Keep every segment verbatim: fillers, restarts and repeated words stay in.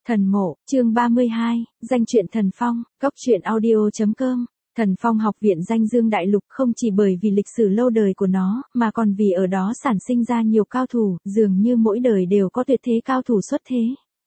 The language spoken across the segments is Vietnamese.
Thần mộ, chương ba mươi hai, danh truyện Thần Phong, góc truyện audio.com. Thần Phong học viện danh dương đại lục không chỉ bởi vì lịch sử lâu đời của nó, mà còn vì ở đó sản sinh ra nhiều cao thủ, dường như mỗi đời đều có tuyệt thế cao thủ xuất thế.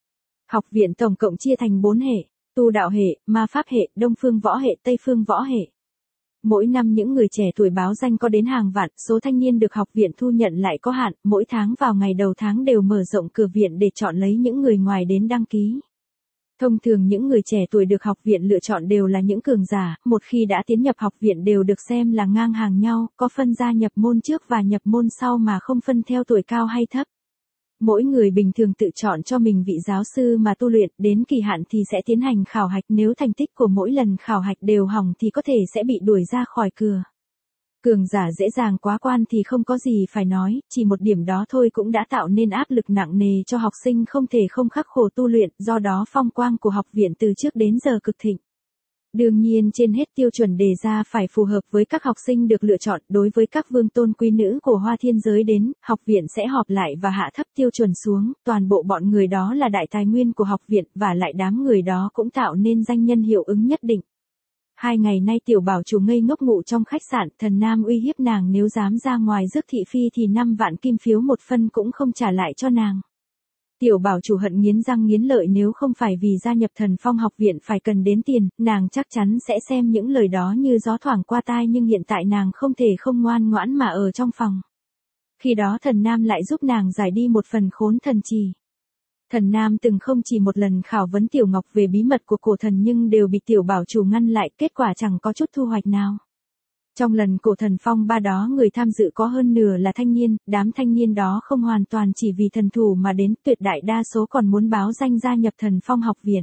Học viện tổng cộng chia thành bốn hệ, tu đạo hệ, ma pháp hệ, đông phương võ hệ, tây phương võ hệ. Mỗi năm những người trẻ tuổi báo danh có đến hàng vạn, số thanh niên được học viện thu nhận lại có hạn, mỗi tháng vào ngày đầu tháng đều mở rộng cửa viện để chọn lấy những người ngoài đến đăng ký. Thông thường những người trẻ tuổi được học viện lựa chọn đều là những cường giả, một khi đã tiến nhập học viện đều được xem là ngang hàng nhau, có phân gia nhập môn trước và nhập môn sau mà không phân theo tuổi cao hay thấp. Mỗi người bình thường tự chọn cho mình vị giáo sư mà tu luyện, đến kỳ hạn thì sẽ tiến hành khảo hạch, nếu thành tích của mỗi lần khảo hạch đều hỏng thì có thể sẽ bị đuổi ra khỏi cửa. Cường giả dễ dàng quá quan thì không có gì phải nói, chỉ một điểm đó thôi cũng đã tạo nên áp lực nặng nề cho học sinh không thể không khắc khổ tu luyện, do đó phong quang của học viện từ trước đến giờ cực thịnh. Đương nhiên trên hết tiêu chuẩn đề ra phải phù hợp với các học sinh được lựa chọn, đối với các vương tôn quý nữ của Hoa Thiên giới đến, học viện sẽ họp lại và hạ thấp tiêu chuẩn xuống, toàn bộ bọn người đó là đại tài nguyên của học viện, và lại đám người đó cũng tạo nên danh nhân hiệu ứng nhất định. Hai ngày nay tiểu bảo chủ ngây ngốc ngủ trong khách sạn, Thần Nam uy hiếp nàng nếu dám ra ngoài rước thị phi thì năm vạn kim phiếu một phân cũng không trả lại cho nàng. Tiểu bảo chủ hận nghiến răng nghiến lợi, nếu không phải vì gia nhập Thần Phong học viện phải cần đến tiền, nàng chắc chắn sẽ xem những lời đó như gió thoảng qua tai, nhưng hiện tại nàng không thể không ngoan ngoãn mà ở trong phòng. Khi đó Thần Nam lại giúp nàng giải đi một phần khốn thần trì. Thần Nam từng không chỉ một lần khảo vấn Tiểu Ngọc về bí mật của cổ thần nhưng đều bị tiểu bảo chủ ngăn lại, kết quả chẳng có chút thu hoạch nào. Trong lần cổ thần phong ba đó người tham dự có hơn nửa là thanh niên, đám thanh niên đó không hoàn toàn chỉ vì thần thủ mà đến, tuyệt đại đa số còn muốn báo danh gia nhập Thần Phong học viện.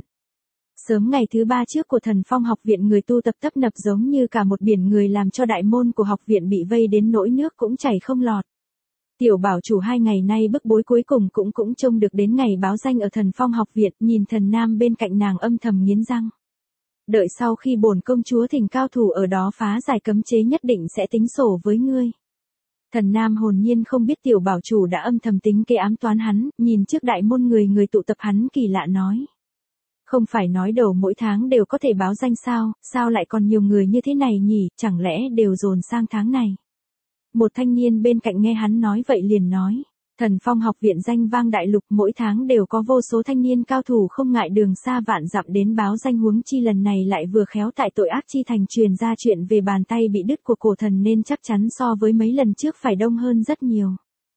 Sớm ngày thứ ba trước của Thần Phong học viện người tu tập tấp nập giống như cả một biển người, làm cho đại môn của học viện bị vây đến nỗi nước cũng chảy không lọt. Tiểu bảo chủ hai ngày nay bức bối cuối cùng cũng cũng trông được đến ngày báo danh ở Thần Phong học viện, nhìn Thần Nam bên cạnh nàng âm thầm nghiến răng. Đợi sau khi bổn công chúa thỉnh cao thủ ở đó phá giải cấm chế nhất định sẽ tính sổ với ngươi. Thần Nam hồn nhiên không biết tiểu bảo chủ đã âm thầm tính kế ám toán hắn, nhìn trước đại môn người người tụ tập hắn kỳ lạ nói. Không phải nói đầu mỗi tháng đều có thể báo danh sao, sao lại còn nhiều người như thế này nhỉ, chẳng lẽ đều dồn sang tháng này. Một thanh niên bên cạnh nghe hắn nói vậy liền nói. Thần Phong học viện danh vang đại lục, mỗi tháng đều có vô số thanh niên cao thủ không ngại đường xa vạn dặm đến báo danh, huống chi lần này lại vừa khéo tại tội ác chi thành truyền ra chuyện về bàn tay bị đứt của cổ thần nên chắc chắn so với mấy lần trước phải đông hơn rất nhiều.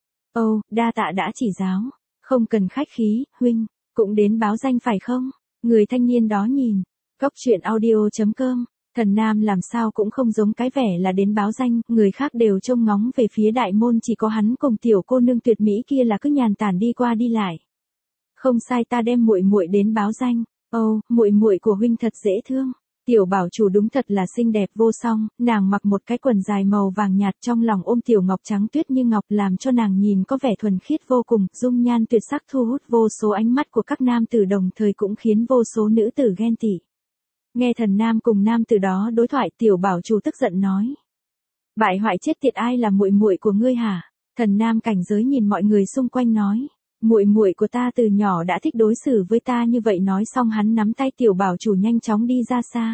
Ồ, oh, đa tạ đã chỉ giáo. Không cần khách khí, huynh, cũng đến báo danh phải không? Người thanh niên đó nhìn. Góc truyện audio.com. Thần Nam làm sao cũng không giống cái vẻ là đến báo danh, người khác đều trông ngóng về phía đại môn, chỉ có hắn cùng tiểu cô nương tuyệt mỹ kia là cứ nhàn tản đi qua đi lại. Không sai, ta đem muội muội đến báo danh. Ồ, oh, muội muội của huynh thật dễ thương. Tiểu bảo chủ đúng thật là xinh đẹp vô song, nàng mặc một cái quần dài màu vàng nhạt, trong lòng ôm tiểu ngọc trắng tuyết như ngọc, làm cho nàng nhìn có vẻ thuần khiết vô cùng, dung nhan tuyệt sắc thu hút vô số ánh mắt của các nam tử, đồng thời cũng khiến vô số nữ tử ghen tị. Nghe Thần Nam cùng nam tử đó đối thoại, tiểu bảo chủ tức giận nói. Bại hoại chết tiệt, ai là muội muội của ngươi hả? Thần Nam cảnh giới nhìn mọi người xung quanh nói. Muội muội của ta từ nhỏ đã thích đối xử với ta như vậy, nói xong hắn nắm tay tiểu bảo chủ nhanh chóng đi ra xa.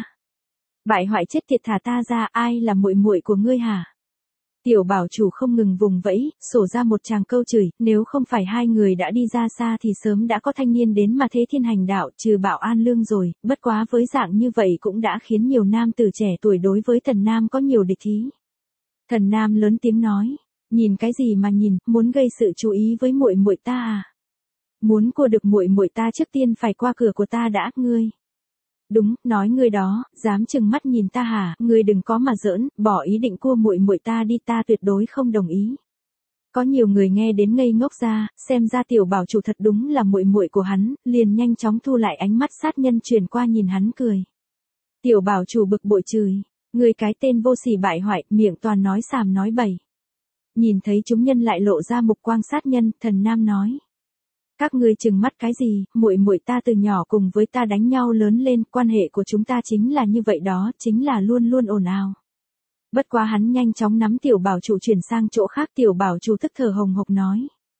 Bại hoại chết tiệt, thả ta ra, ai là muội muội của ngươi hả? Tiểu bảo chủ không ngừng vùng vẫy, sổ ra một tràng câu chửi, nếu không phải hai người đã đi ra xa thì sớm đã có thanh niên đến mà thế thiên hành đạo, trừ Bảo An Lương rồi, bất quá với dạng như vậy cũng đã khiến nhiều nam tử trẻ tuổi đối với Thần Nam có nhiều địch ý. Thần Nam lớn tiếng nói, nhìn cái gì mà nhìn, muốn gây sự chú ý với muội muội ta à? Muốn cua được muội muội ta trước tiên phải qua cửa của ta đã, ngươi. Đúng, nói ngươi đó, dám chừng mắt nhìn ta hả? Ngươi đừng có mà giỡn, bỏ ý định cua muội muội ta đi, ta tuyệt đối không đồng ý. Có nhiều người nghe đến ngây ngốc ra, xem ra tiểu bảo chủ thật đúng là muội muội của hắn, liền nhanh chóng thu lại ánh mắt sát nhân chuyển qua nhìn hắn cười. Tiểu bảo chủ bực bội chửi, ngươi cái tên vô sỉ bại hoại, miệng toàn nói xàm nói bậy. Nhìn thấy chúng nhân lại lộ ra mục quang sát nhân, Thần Nam nói. Các ngươi trừng mắt cái gì, muội muội ta từ nhỏ cùng với ta đánh nhau lớn lên, quan hệ của chúng ta chính là như vậy đó, chính là luôn luôn ồn ào. Bất quá hắn nhanh chóng nắm tiểu bảo chủ chuyển sang chỗ khác, tiểu bảo chủ tức thở hồng hộc nói.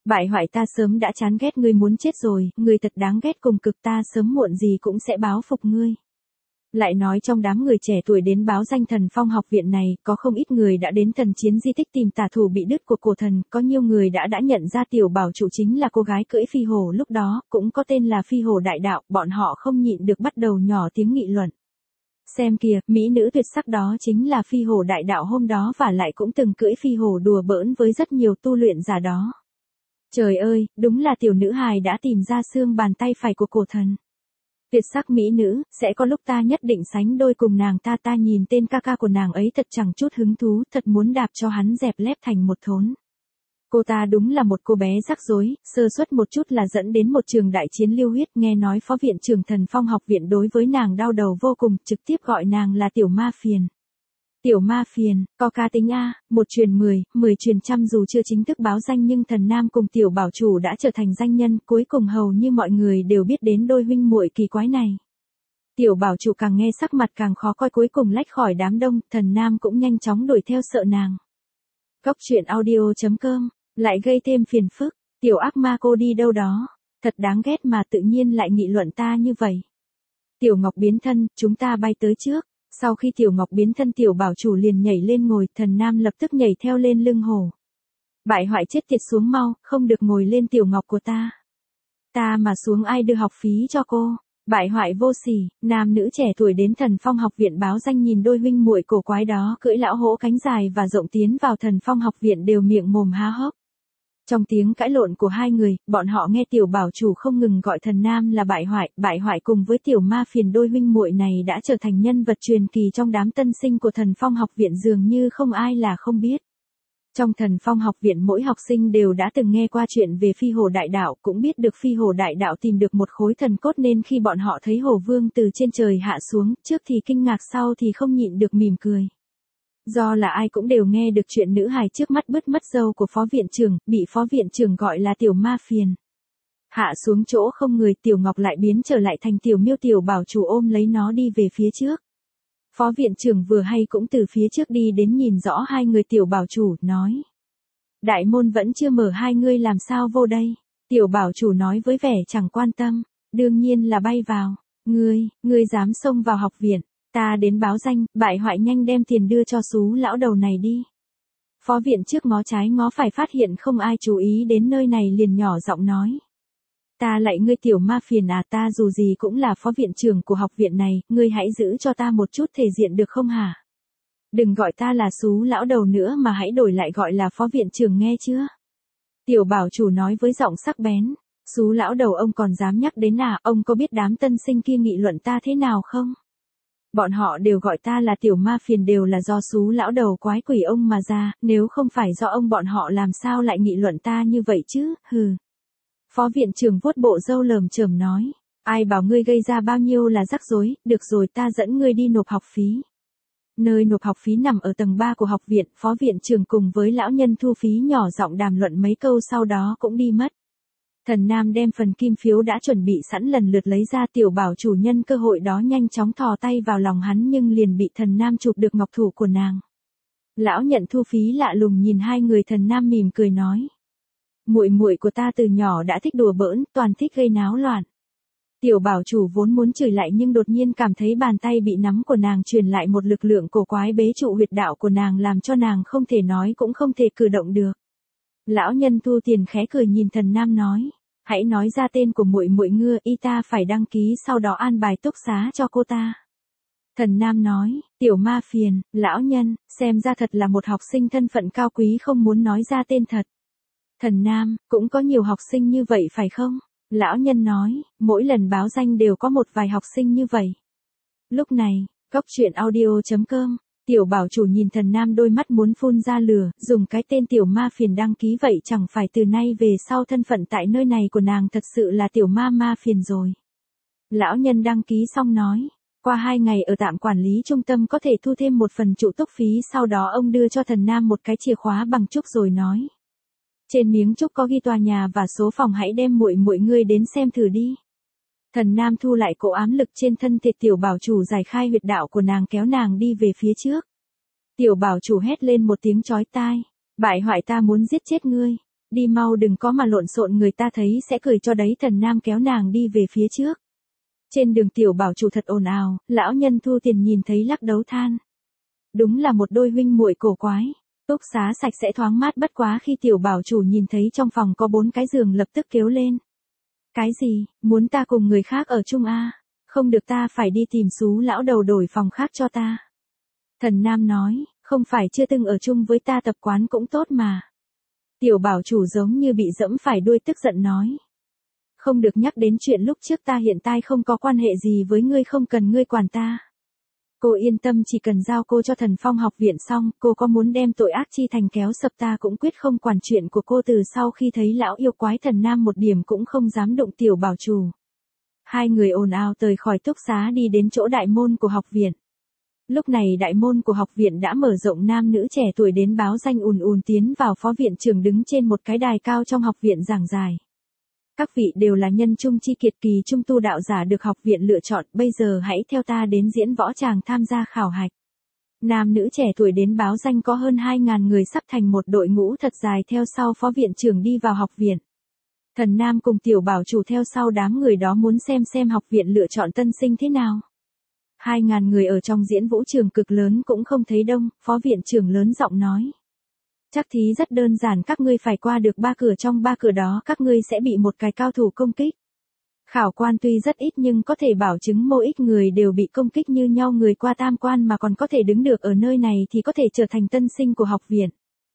Bại hoại ta sớm đã chán ghét ngươi muốn chết rồi, ngươi thật đáng ghét cùng cực, ta sớm muộn gì cũng sẽ báo phục ngươi. Lại nói trong đám người trẻ tuổi đến báo danh Thần Phong học viện này, có không ít người đã đến thần chiến di tích tìm tả thủ bị đứt của cổ thần, có nhiều người đã đã nhận ra tiểu bảo chủ chính là cô gái cưỡi phi hổ lúc đó, cũng có tên là phi hổ đại đạo, bọn họ không nhịn được bắt đầu nhỏ tiếng nghị luận. Xem kìa, mỹ nữ tuyệt sắc đó chính là phi hổ đại đạo hôm đó và lại cũng từng cưỡi phi hổ đùa bỡn với rất nhiều tu luyện giả đó. Trời ơi, đúng là tiểu nữ hài đã tìm ra xương bàn tay phải của cổ thần. Tuyệt sắc mỹ nữ, sẽ có lúc ta nhất định sánh đôi cùng nàng ta ta nhìn tên ca ca của nàng ấy thật chẳng chút hứng thú, thật muốn đạp cho hắn dẹp lép thành một thốn. Cô ta đúng là một cô bé rắc rối, sơ suất một chút là dẫn đến một trường đại chiến lưu huyết, nghe nói phó viện trưởng Thần Phong học viện đối với nàng đau đầu vô cùng, trực tiếp gọi nàng là tiểu ma phiền. Tiểu ma phiền, có cá tính A, một truyền mười, mười truyền trăm dù chưa chính thức báo danh nhưng thần nam cùng tiểu bảo chủ đã trở thành danh nhân, cuối cùng hầu như mọi người đều biết đến đôi huynh muội kỳ quái này. Tiểu bảo chủ càng nghe sắc mặt càng khó coi cuối cùng lách khỏi đám đông, thần nam cũng nhanh chóng đuổi theo sợ nàng. Cốc truyện audio chấm com, lại gây thêm phiền phức, tiểu ác ma cô đi đâu đó, thật đáng ghét mà tự nhiên lại nghị luận ta như vậy. Tiểu Ngọc biến thân, chúng ta bay tới trước. Sau khi Tiểu Ngọc biến thân tiểu bảo chủ liền nhảy lên ngồi, thần nam lập tức nhảy theo lên lưng hổ. Bại hoại chết tiệt xuống mau, không được ngồi lên Tiểu Ngọc của ta. Ta mà xuống ai đưa học phí cho cô. Bại hoại vô sỉ, nam nữ trẻ tuổi đến Thần Phong học viện báo danh nhìn đôi huynh muội cổ quái đó cưỡi lão hổ cánh dài và rộng tiến vào Thần Phong học viện đều miệng mồm há hốc. Trong tiếng cãi lộn của hai người, bọn họ nghe tiểu bảo chủ không ngừng gọi thần nam là bại hoại, bại hoại cùng với tiểu ma phiền đôi huynh muội này đã trở thành nhân vật truyền kỳ trong đám tân sinh của Thần Phong học viện dường như không ai là không biết. Trong Thần Phong học viện mỗi học sinh đều đã từng nghe qua chuyện về phi hổ đại đạo, cũng biết được phi hổ đại đạo tìm được một khối thần cốt nên khi bọn họ thấy hổ vương từ trên trời hạ xuống, trước thì kinh ngạc sau thì không nhịn được mỉm cười. Do là ai cũng đều nghe được chuyện nữ hài trước mắt bứt mất râu của phó viện trưởng, bị phó viện trưởng gọi là tiểu ma phiền. Hạ xuống chỗ không người, Tiểu Ngọc lại biến trở lại thành tiểu miêu, tiểu bảo chủ ôm lấy nó đi về phía trước. Phó viện trưởng vừa hay cũng từ phía trước đi đến nhìn rõ hai người, tiểu bảo chủ, nói. Đại môn vẫn chưa mở, hai ngươi làm sao vô đây? Tiểu bảo chủ nói với vẻ chẳng quan tâm, đương nhiên là bay vào. Ngươi, ngươi dám xông vào học viện. Ta đến báo danh, bại hoại nhanh đem tiền đưa cho xú lão đầu này đi. Phó viện trước ngó trái ngó phải phát hiện không ai chú ý đến nơi này liền nhỏ giọng nói. Ta lạy ngươi tiểu ma phiền à, ta dù gì cũng là phó viện trưởng của học viện này, ngươi hãy giữ cho ta một chút thể diện được không hả? Đừng gọi ta là xú lão đầu nữa mà hãy đổi lại gọi là phó viện trưởng nghe chưa? Tiểu bảo chủ nói với giọng sắc bén. Xú lão đầu ông còn dám nhắc đến à, ông có biết đám tân sinh kia nghị luận ta thế nào không? Bọn họ đều gọi ta là tiểu ma phiền đều là do xú lão đầu quái quỷ ông mà ra, nếu không phải do ông bọn họ làm sao lại nghị luận ta như vậy chứ, hừ. Phó viện trưởng vuốt bộ râu lờm chởm nói, ai bảo ngươi gây ra bao nhiêu là rắc rối, được rồi ta dẫn ngươi đi nộp học phí. Nơi nộp học phí nằm ở tầng ba của học viện, phó viện trưởng cùng với lão nhân thu phí nhỏ giọng đàm luận mấy câu sau đó cũng đi mất. Thần Nam đem phần kim phiếu đã chuẩn bị sẵn lần lượt lấy ra, tiểu bảo chủ nhân cơ hội đó nhanh chóng thò tay vào lòng hắn nhưng liền bị thần Nam chụp được ngọc thủ của nàng. Lão nhận thu phí lạ lùng nhìn hai người, thần Nam mỉm cười nói. Muội muội của ta từ nhỏ đã thích đùa bỡn, toàn thích gây náo loạn. Tiểu bảo chủ vốn muốn chửi lại nhưng đột nhiên cảm thấy bàn tay bị nắm của nàng truyền lại một lực lượng cổ quái bế trụ huyệt đạo của nàng làm cho nàng không thể nói cũng không thể cử động được. Lão nhân thu tiền khẽ cười nhìn thần Nam nói, hãy nói ra tên của muội muội ngưa, y ta phải đăng ký sau đó an bài túc xá cho cô ta. Thần Nam nói, tiểu ma phiền, lão nhân, xem ra thật là một học sinh thân phận cao quý không muốn nói ra tên thật. Thần Nam, cũng có nhiều học sinh như vậy phải không? Lão nhân nói, mỗi lần báo danh đều có một vài học sinh như vậy. Lúc này, cốc truyện audio chấm com, tiểu bảo chủ nhìn thần Nam đôi mắt muốn phun ra lửa, dùng cái tên tiểu ma phiền đăng ký vậy chẳng phải từ nay về sau thân phận tại nơi này của nàng thật sự là tiểu ma ma phiền rồi. Lão nhân đăng ký xong nói, qua hai ngày ở tạm quản lý trung tâm có thể thu thêm một phần trụ túc phí, sau đó ông đưa cho thần Nam một cái chìa khóa bằng trúc rồi nói. Trên miếng trúc có ghi tòa nhà và số phòng, hãy đem muội muội ngươi đến xem thử đi. Thần Nam thu lại cỗ ám lực trên thân thể tiểu bảo chủ, giải khai huyệt đạo của nàng, kéo nàng đi về phía trước. Tiểu bảo chủ hét lên một tiếng chói tai, bại hoại ta muốn giết chết ngươi. Đi mau đừng có mà lộn xộn người ta thấy sẽ cười cho đấy. Thần Nam kéo nàng đi về phía trước. Trên đường Tiểu Bảo Chủ thật ồn ào, lão nhân thu tiền nhìn thấy lắc đấu than. Đúng là một đôi huynh muội cổ quái. Túc xá sạch sẽ thoáng mát bất quá khi Tiểu Bảo Chủ nhìn thấy trong phòng có bốn cái giường lập tức kêu lên. Cái gì, muốn ta cùng người khác ở chung a? Không được, ta phải đi tìm xú lão đầu đổi phòng khác cho ta. Thần Nam nói, không phải chưa từng ở chung với ta, tập quán cũng tốt mà. Tiểu Bảo Chủ giống như bị dẫm phải đuôi tức giận nói. Không được nhắc đến chuyện lúc trước, ta hiện tại không có quan hệ gì với ngươi, không cần ngươi quản ta. Cô yên tâm, chỉ cần giao cô cho Thần Phong học viện xong, cô có muốn đem tội ác chi thành kéo sập ta cũng quyết không quản chuyện của cô. Từ sau khi thấy lão yêu quái Thần Nam một điểm cũng không dám đụng Tiểu Bảo Chủ. Hai người ồn ào rời khỏi túc xá đi đến chỗ đại môn của học viện. Lúc này đại môn của học viện đã mở rộng, nam nữ trẻ tuổi đến báo danh ùn ùn tiến vào. Phó viện trưởng đứng trên một cái đài cao trong học viện giảng giải. Các vị đều là nhân trung chi kiệt, kỳ trung tu đạo giả được học viện lựa chọn, bây giờ hãy theo ta đến diễn võ tràng tham gia khảo hạch. Nam nữ trẻ tuổi đến báo danh có hơn hai ngàn người, sắp thành một đội ngũ thật dài theo sau phó viện trưởng đi vào học viện. Thần Nam cùng Tiểu Bảo Chủ theo sau đám người đó muốn xem xem học viện lựa chọn tân sinh thế nào. Hai ngàn người ở trong diễn vũ trường cực lớn cũng không thấy đông, phó viện trưởng lớn giọng nói. Chắc thí rất đơn giản, các ngươi phải qua được ba cửa, trong ba cửa đó các ngươi sẽ bị một cái cao thủ công kích. Khảo quan tuy rất ít nhưng có thể bảo chứng mỗi ít người đều bị công kích như nhau, người qua tam quan mà còn có thể đứng được ở nơi này thì có thể trở thành tân sinh của học viện.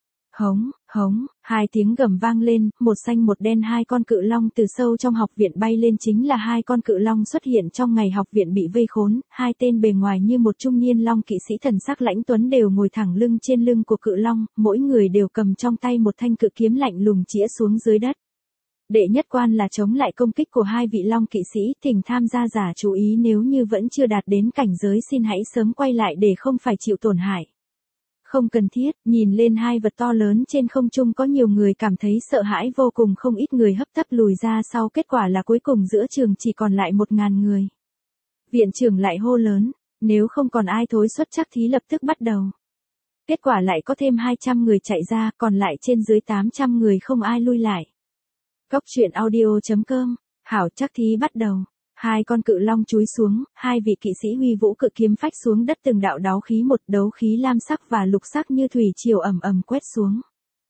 Hống, hống, hai tiếng gầm vang lên, một xanh một đen, hai con cự long từ sâu trong học viện bay lên. Chính là hai con cự long xuất hiện trong ngày học viện bị vây khốn, hai tên bề ngoài như một trung niên long kỵ sĩ thần sắc lãnh tuấn đều ngồi thẳng lưng trên lưng của cự long, mỗi người đều cầm trong tay một thanh cự kiếm lạnh lùng chĩa xuống dưới đất. Đệ nhất quan là chống lại công kích của hai vị long kỵ sĩ. Thỉnh tham gia giả chú ý, nếu như vẫn chưa đạt đến cảnh giới xin hãy sớm quay lại để không phải chịu tổn hại. Không cần thiết. Nhìn lên hai vật to lớn trên không trung, có nhiều người cảm thấy sợ hãi vô cùng, không ít người hấp tấp lùi ra sau. Kết quả là cuối cùng giữa trường chỉ còn lại một ngàn người. Viện trưởng lại hô lớn, nếu không còn ai thối xuất chắc thí lập tức bắt đầu. Kết quả lại có thêm hai trăm người chạy ra, còn lại trên dưới tám trăm người không ai lui lại. Cốc truyện audio chấm com, hảo, chắc thí bắt đầu. Hai con cự long chúi xuống, hai vị kỵ sĩ huy vũ cự kiếm phách xuống đất, từng đạo đấu khí, một đấu khí lam sắc và lục sắc như thủy triều ầm ầm quét xuống.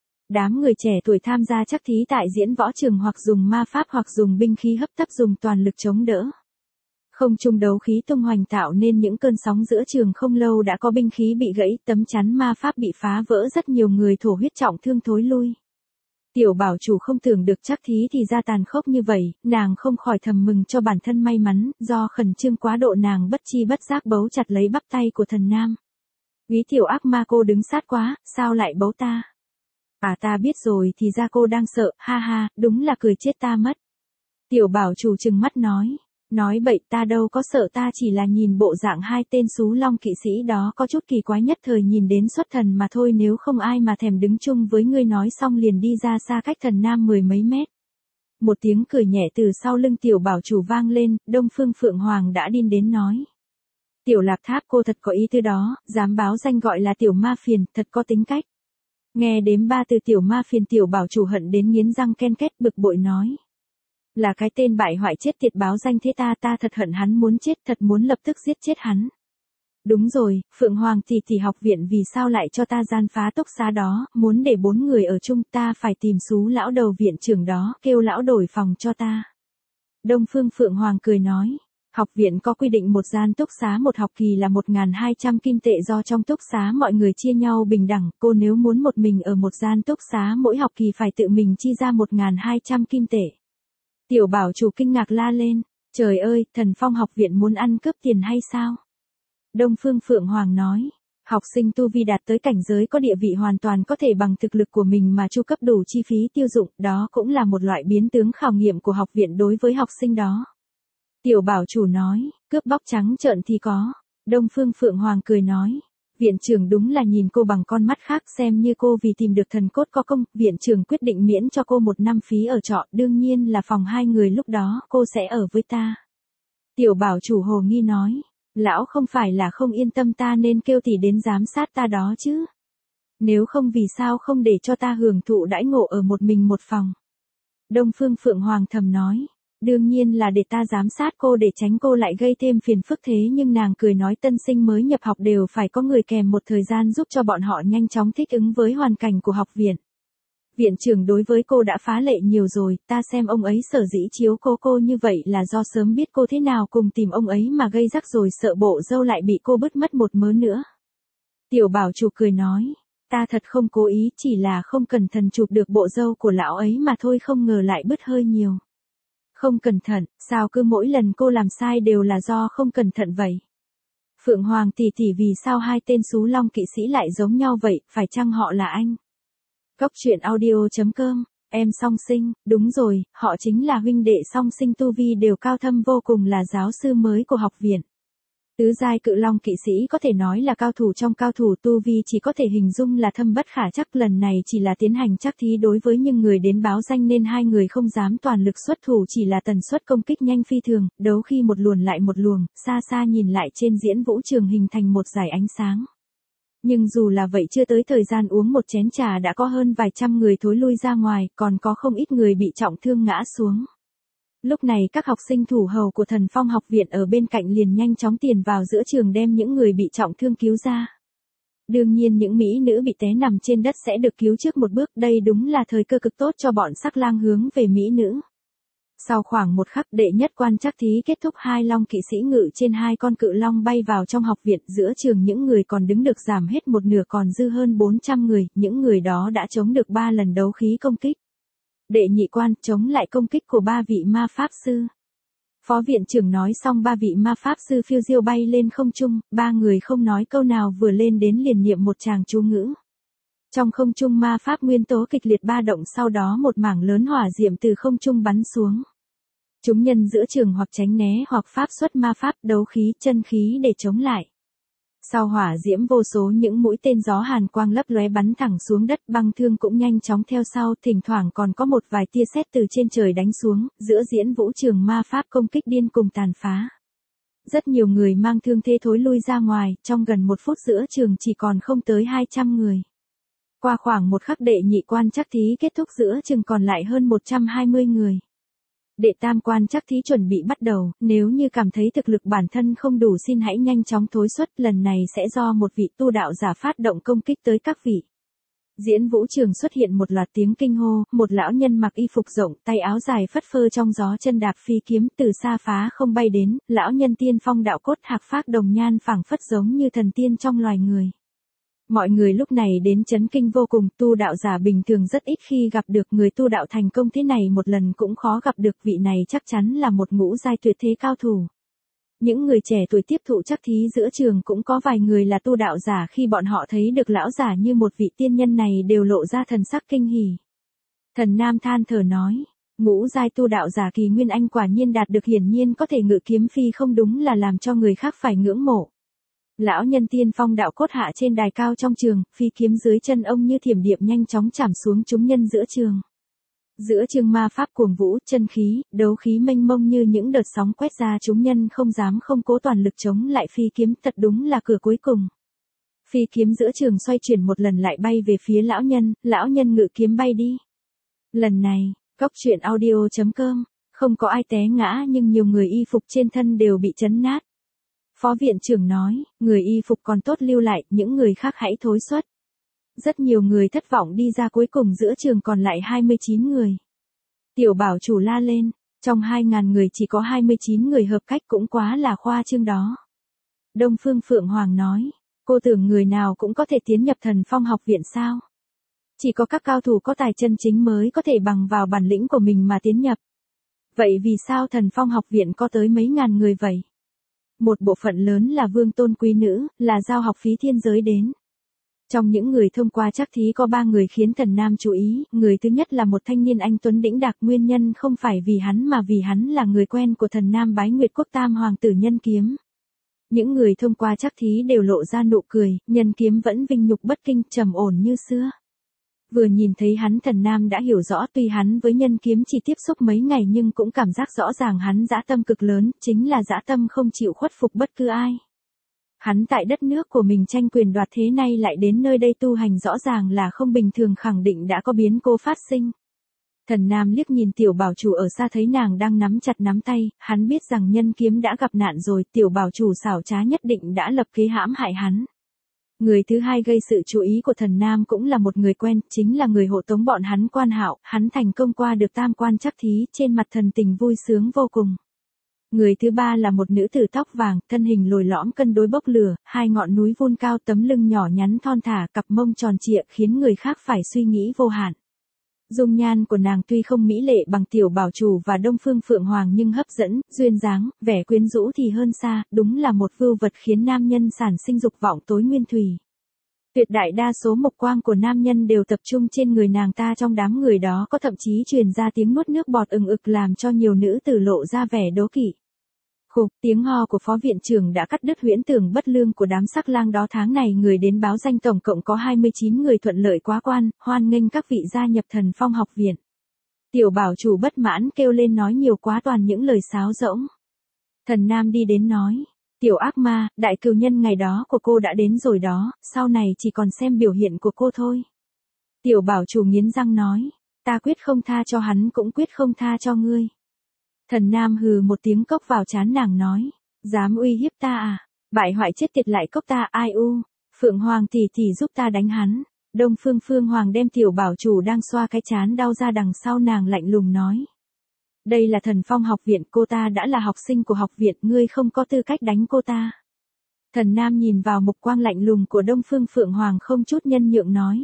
Đám người trẻ tuổi tham gia chắc thí tại diễn võ trường hoặc dùng ma pháp hoặc dùng binh khí hấp tấp dùng toàn lực chống đỡ. Không trung đấu khí tung hoành tạo nên những cơn sóng giữa trường, không lâu đã có binh khí bị gãy, tấm chắn ma pháp bị phá vỡ, rất nhiều người thổ huyết trọng thương thối lui. Tiểu Bảo Chủ không tưởng được chắc thí thì ra tàn khốc như vậy, nàng không khỏi thầm mừng cho bản thân may mắn, do khẩn trương quá độ nàng bất chi bất giác bấu chặt lấy bắp tay của Thần Nam. Quý tiểu ác ma, cô đứng sát quá, sao lại bấu ta? À, ta biết rồi, thì ra cô đang sợ, ha ha, đúng là cười chết ta mất. Tiểu Bảo Chủ trừng mắt nói, nói bậy, ta đâu có sợ, ta chỉ là nhìn bộ dạng hai tên xú long kỵ sĩ đó có chút kỳ quái, nhất thời nhìn đến xuất thần mà thôi, nếu không ai mà thèm đứng chung với ngươi. Nói xong liền đi ra xa cách Thần Nam mười mấy mét. Một tiếng cười nhẹ từ sau lưng Tiểu Bảo Chủ vang lên, Đông Phương Phượng Hoàng đã đi đến nói. Tiểu Lạp Tháp, cô thật có ý tư đó, dám báo danh gọi là tiểu ma phiền, thật có tính cách. Nghe đếm ba từ tiểu ma phiền, Tiểu Bảo Chủ hận đến nghiến răng ken két, bực bội nói. Là cái tên bại hoại chết tiệt báo danh thế ta, ta thật hận hắn muốn chết, thật muốn lập tức giết chết hắn. Đúng rồi, Phượng Hoàng tỷ tỷ, học viện vì sao lại cho ta gian phá túc xá đó, muốn để bốn người ở chung, ta phải tìm xú lão đầu viện trưởng đó, kêu lão đổi phòng cho ta. Đông Phương Phượng Hoàng cười nói, học viện có quy định một gian túc xá một học kỳ là một nghìn hai trăm kim tệ, do trong túc xá mọi người chia nhau bình đẳng, cô nếu muốn một mình ở một gian túc xá mỗi học kỳ phải tự mình chi ra một nghìn hai trăm kim tệ. Tiểu Bảo Chủ kinh ngạc la lên, trời ơi, Thần Phong học viện muốn ăn cướp tiền hay sao? Đông Phương Phượng Hoàng nói, học sinh tu vi đạt tới cảnh giới có địa vị hoàn toàn có thể bằng thực lực của mình mà chu cấp đủ chi phí tiêu dụng, đó cũng là một loại biến tướng khảo nghiệm của học viện đối với học sinh đó. Tiểu Bảo Chủ nói, cướp bóc trắng trợn thì có. Đông Phương Phượng Hoàng cười nói, viện trưởng đúng là nhìn cô bằng con mắt khác, xem như cô vì tìm được thần cốt có công, viện trưởng quyết định miễn cho cô một năm phí ở trọ, đương nhiên là phòng hai người, lúc đó cô sẽ ở với ta. Tiểu Bảo Chủ hồ nghi nói, lão không phải là không yên tâm ta nên kêu tỷ đến giám sát ta đó chứ? Nếu không vì sao không để cho ta hưởng thụ đãi ngộ ở một mình một phòng. Đông Phương Phượng Hoàng thầm nói. Đương nhiên là để ta giám sát cô để tránh cô lại gây thêm phiền phức thế nhưng nàng cười nói tân sinh mới nhập học đều phải có người kèm một thời gian giúp cho bọn họ nhanh chóng thích ứng với hoàn cảnh của học viện. Viện trưởng đối với cô đã phá lệ nhiều rồi, ta xem ông ấy sở dĩ chiếu cô cô như vậy là do sớm biết cô thế nào cùng tìm ông ấy mà gây rắc rồi sợ bộ dâu lại bị cô bứt mất một mớ nữa. Tiểu bảo chủ cười nói, ta thật không cố ý chỉ là không cẩn thận chụp được bộ dâu của lão ấy mà thôi không ngờ lại bứt hơi nhiều. Không cẩn thận, sao cứ mỗi lần cô làm sai đều là do không cẩn thận vậy? Phượng Hoàng tỷ tỷ vì sao hai tên xú long kỵ sĩ lại giống nhau vậy, phải chăng họ là anh? Cốc truyện audio chấm com, em song sinh, đúng rồi, họ chính là huynh đệ song sinh tu vi đều cao thâm vô cùng là giáo sư mới của học viện. Tứ giai cự long kỵ sĩ có thể nói là cao thủ trong cao thủ tu vi chỉ có thể hình dung là thâm bất khả chắc lần này chỉ là tiến hành chắc thí đối với những người đến báo danh nên hai người không dám toàn lực xuất thủ chỉ là tần suất công kích nhanh phi thường, đấu khi một luồn lại một luồng, xa xa nhìn lại trên diễn vũ trường hình thành một dải ánh sáng. Nhưng dù là vậy chưa tới thời gian uống một chén trà đã có hơn vài trăm người thối lui ra ngoài, còn có không ít người bị trọng thương ngã xuống. Lúc này các học sinh thủ hầu của Thần Phong học viện ở bên cạnh liền nhanh chóng tiền vào giữa trường đem những người bị trọng thương cứu ra. Đương nhiên những mỹ nữ bị té nằm trên đất sẽ được cứu trước một bước, đây đúng là thời cơ cực tốt cho bọn sắc lang hướng về mỹ nữ. Sau khoảng một khắc đệ nhất quan chắc thí kết thúc hai long kỵ sĩ ngự trên hai con cự long bay vào trong học viện giữa trường những người còn đứng được giảm hết một nửa còn dư hơn bốn trăm người, những người đó đã chống được ba lần đấu khí công kích. Đệ nhị quan chống lại công kích của ba vị ma pháp sư. Phó viện trưởng nói xong ba vị ma pháp sư phiêu diêu bay lên không trung, ba người không nói câu nào vừa lên đến liền niệm một tràng chú ngữ. Trong không trung ma pháp nguyên tố kịch liệt ba động sau đó một mảng lớn hỏa diệm từ không trung bắn xuống. Chúng nhân giữa trường hoặc tránh né hoặc pháp xuất ma pháp đấu khí chân khí để chống lại. Sau hỏa diễm vô số những mũi tên gió hàn quang lấp lóe bắn thẳng xuống đất băng thương cũng nhanh chóng theo sau thỉnh thoảng còn có một vài tia sét từ trên trời đánh xuống, giữa diễn vũ trường ma pháp công kích điên cùng tàn phá. Rất nhiều người mang thương thế thối lui ra ngoài, trong gần một phút giữa trường chỉ còn không tới hai trăm người. Qua khoảng một khắc đệ nhị quan chắc thí kết thúc giữa trường còn lại hơn một trăm hai mươi người. Đệ tam quan chắc thí chuẩn bị bắt đầu, nếu như cảm thấy thực lực bản thân không đủ xin hãy nhanh chóng thối xuất, lần này sẽ do một vị tu đạo giả phát động công kích tới các vị. Diễn vũ trường xuất hiện một loạt tiếng kinh hô, một lão nhân mặc y phục rộng, tay áo dài phất phơ trong gió chân đạp phi kiếm từ xa phá không bay đến, lão nhân tiên phong đạo cốt hạc phác đồng nhan phảng phất giống như thần tiên trong loài người. Mọi người lúc này đến chấn kinh vô cùng, tu đạo giả bình thường rất ít khi gặp được người tu đạo thành công thế này một lần cũng khó gặp được vị này chắc chắn là một ngũ giai tuyệt thế cao thủ. Những người trẻ tuổi tiếp thụ chắc thí giữa trường cũng có vài người là tu đạo giả khi bọn họ thấy được lão giả như một vị tiên nhân này đều lộ ra thần sắc kinh hỉ. Thần Nam than thở nói, ngũ giai tu đạo giả kỳ nguyên anh quả nhiên đạt được hiển nhiên có thể ngự kiếm phi không đúng là làm cho người khác phải ngưỡng mộ. Lão nhân tiên phong đạo cốt hạ trên đài cao trong trường, phi kiếm dưới chân ông như thiểm điện nhanh chóng chạm xuống chúng nhân giữa trường. Giữa trường ma pháp cuồng vũ, chân khí, đấu khí mênh mông như những đợt sóng quét ra chúng nhân không dám không cố toàn lực chống lại phi kiếm thật đúng là cửa cuối cùng. Phi kiếm giữa trường xoay chuyển một lần lại bay về phía lão nhân, lão nhân ngự kiếm bay đi. Lần này, cốc truyện audio chấm com, không có ai té ngã nhưng nhiều người y phục trên thân đều bị chấn nát. Phó viện trưởng nói, người y phục còn tốt lưu lại, những người khác hãy thối xuất. Rất nhiều người thất vọng đi ra cuối cùng giữa trường còn lại hai mươi chín người. Tiểu bảo chủ la lên, trong hai nghìn người chỉ có hai mươi chín người hợp cách cũng quá là khoa trương đó. Đông Phương Phượng Hoàng nói, cô tưởng người nào cũng có thể tiến nhập Thần Phong học viện sao? Chỉ có các cao thủ có tài chân chính mới có thể bằng vào bản lĩnh của mình mà tiến nhập. Vậy vì sao Thần Phong học viện có tới mấy ngàn người vậy? Một bộ phận lớn là vương tôn quý nữ, là giao học phí thiên giới đến. Trong những người thông qua chắc thí có ba người khiến Thần Nam chú ý, người thứ nhất là một thanh niên anh tuấn đĩnh đạc, nguyên nhân không phải vì hắn mà vì hắn là người quen của Thần Nam Bái Nguyệt Quốc Tam Hoàng tử Nhân Kiếm. Những người thông qua chắc thí đều lộ ra nụ cười, Nhân Kiếm vẫn vinh nhục bất kinh, trầm ổn như xưa. Vừa nhìn thấy hắn Thần Nam đã hiểu rõ tuy hắn với Nhân Kiếm chỉ tiếp xúc mấy ngày nhưng cũng cảm giác rõ ràng hắn dã tâm cực lớn, chính là dã tâm không chịu khuất phục bất cứ ai. Hắn tại đất nước của mình tranh quyền đoạt thế nay lại đến nơi đây tu hành rõ ràng là không bình thường, khẳng định đã có biến cố phát sinh. Thần Nam liếc nhìn tiểu bảo chủ ở xa thấy nàng đang nắm chặt nắm tay, hắn biết rằng nhân kiếm đã gặp nạn rồi, tiểu bảo chủ xảo trá nhất định đã lập kế hãm hại hắn. Người thứ hai gây sự chú ý của thần Nam cũng là một người quen, chính là người hộ tống bọn hắn Quan Hạo, hắn thành công qua được tam quan chắc thí, trên mặt thần tình vui sướng vô cùng. Người thứ ba là một nữ tử tóc vàng, thân hình lồi lõm cân đối bốc lửa, hai ngọn núi vun cao, tấm lưng nhỏ nhắn thon thả, cặp mông tròn trịa khiến người khác phải suy nghĩ vô hạn. Dung nhan của nàng tuy không mỹ lệ bằng tiểu bảo chủ và Đông Phương Phượng Hoàng nhưng hấp dẫn, duyên dáng, vẻ quyến rũ thì hơn xa, đúng là một vưu vật khiến nam nhân sản sinh dục vọng tối nguyên thủy. Tuyệt đại đa số mục quang của nam nhân đều tập trung trên người nàng ta, trong đám người đó có thậm chí truyền ra tiếng nuốt nước bọt ừng ực làm cho nhiều nữ tử lộ ra vẻ đố kỵ. Khục, tiếng ho của phó viện trưởng đã cắt đứt huyễn tưởng bất lương của đám sắc lang đó. Tháng này người đến báo danh tổng cộng có hai mươi chín người, thuận lợi quá quan, hoan nghênh các vị gia nhập Thần Phong học viện. Tiểu bảo chủ bất mãn kêu lên nói nhiều quá, toàn những lời sáo rỗng. Thần Nam đi đến nói, tiểu ác ma, đại cừu nhân ngày đó của cô đã đến rồi đó, sau này chỉ còn xem biểu hiện của cô thôi. Tiểu bảo chủ nghiến răng nói, ta quyết không tha cho hắn cũng quyết không tha cho ngươi. Thần Nam hừ một tiếng cốc vào trán nàng nói, dám uy hiếp ta à, bại hoại chết tiệt lại cốc ta, ai u, Phượng Hoàng tỷ tỷ giúp ta đánh hắn. Đông Phương Phương Hoàng đem tiểu bảo chủ đang xoa cái trán đau ra đằng sau nàng lạnh lùng nói. Đây là Thần Phong học viện, cô ta đã là học sinh của học viện, ngươi không có tư cách đánh cô ta. Thần Nam nhìn vào mục quang lạnh lùng của Đông Phương Phượng Hoàng không chút nhân nhượng nói.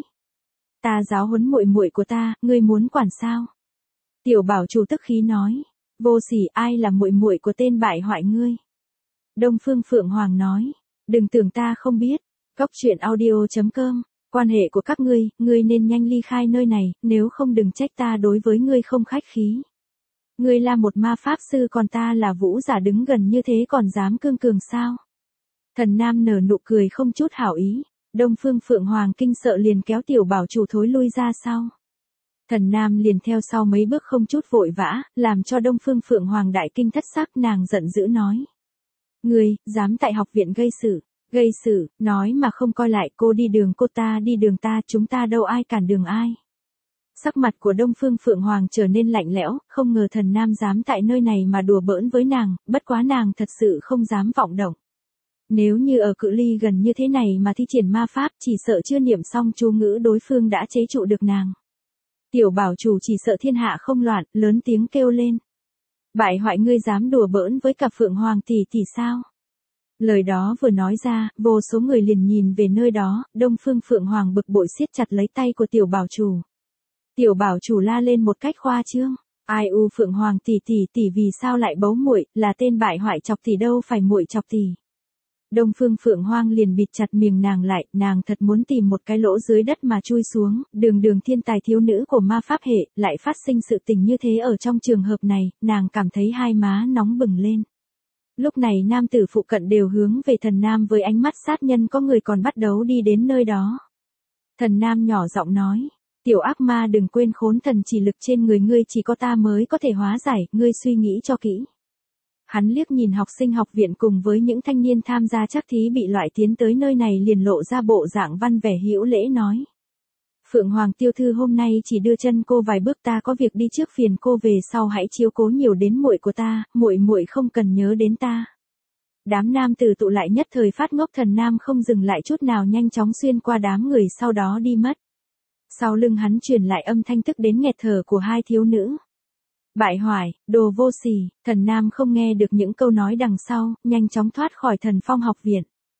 Ta giáo huấn muội muội của ta, ngươi muốn quản sao? Tiểu bảo chủ tức khí nói. Vô sỉ, ai là muội muội của tên bại hoại ngươi? Đông Phương Phượng Hoàng nói, đừng tưởng ta không biết. Cốc truyện audio chấm com, quan hệ của các ngươi, ngươi nên nhanh ly khai nơi này, nếu không đừng trách ta đối với ngươi không khách khí. Ngươi là một ma pháp sư còn ta là vũ giả, đứng gần như thế còn dám cương cường sao? Thần Nam nở nụ cười không chút hảo ý. Đông Phương Phượng Hoàng kinh sợ liền kéo tiểu bảo chủ thối lui ra sau. Thần Nam liền theo sau mấy bước không chút vội vã, làm cho Đông Phương Phượng Hoàng đại kinh thất sắc, nàng giận dữ nói. Ngươi, dám tại học viện gây sự, gây sự, nói mà không coi lại, cô đi đường cô ta đi đường ta, chúng ta đâu ai cản đường ai. Sắc mặt của Đông Phương Phượng Hoàng trở nên lạnh lẽo, không ngờ Thần Nam dám tại nơi này mà đùa bỡn với nàng, bất quá nàng thật sự không dám vọng động. Nếu như ở cự ly gần như thế này mà thi triển ma pháp, chỉ sợ chưa niệm xong chú ngữ đối phương đã chế trụ được nàng. Tiểu bảo chủ chỉ sợ thiên hạ không loạn, lớn tiếng kêu lên. Bại hoại, ngươi dám đùa bỡn với cả Phượng Hoàng tỷ tỷ sao? Lời đó vừa nói ra, vô số người liền nhìn về nơi đó, Đông Phương Phượng Hoàng bực bội siết chặt lấy tay của tiểu bảo chủ. Tiểu bảo chủ la lên một cách khoa trương. Ai u, Phượng Hoàng tỷ tỷ tỷ vì sao lại bấu muội, là tên bại hoại chọc tỷ đâu phải muội chọc tỷ. Đông Phương Phượng Hoàng liền bịt chặt miệng nàng lại, nàng thật muốn tìm một cái lỗ dưới đất mà chui xuống, đường đường thiên tài thiếu nữ của ma pháp hệ, lại phát sinh sự tình như thế ở trong trường hợp này, nàng cảm thấy hai má nóng bừng lên. Lúc này nam tử phụ cận đều hướng về Thần Nam với ánh mắt sát nhân, có người còn bắt đầu đi đến nơi đó. Thần Nam nhỏ giọng nói, tiểu ác ma đừng quên khốn thần chỉ lực trên người ngươi chỉ có ta mới có thể hóa giải, ngươi suy nghĩ cho kỹ. Hắn liếc nhìn học sinh học viện cùng với những thanh niên tham gia chắc thí bị loại tiến tới nơi này liền lộ ra bộ dạng văn vẻ hữu lễ nói. Phượng Hoàng tiểu thư hôm nay chỉ đưa chân cô vài bước, ta có việc đi trước, phiền cô về sau hãy chiếu cố nhiều đến muội của ta, muội muội không cần nhớ đến ta. Đám nam tử tụ lại nhất thời phát ngốc, Thần Nam không dừng lại chút nào nhanh chóng xuyên qua đám người sau đó đi mất. Sau lưng hắn truyền lại âm thanh tức đến nghẹt thở của hai thiếu nữ. Bại hoại, đồ vô sỉ, Thần Nam không nghe được những câu nói đằng sau, nhanh chóng thoát khỏi Thần Phong học viện.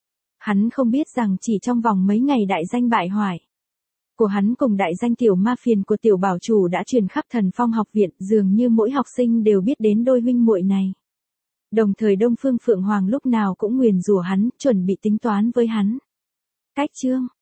Hắn không biết rằng chỉ trong vòng mấy ngày đại danh bại hoại của hắn cùng đại danh tiểu ma phiền của tiểu bảo chủ đã truyền khắp Thần Phong học viện, dường như mỗi học sinh đều biết đến đôi huynh muội này. Đồng thời Đông Phương Phượng Hoàng lúc nào cũng nguyền rủa hắn, chuẩn bị tính toán với hắn. Cách chương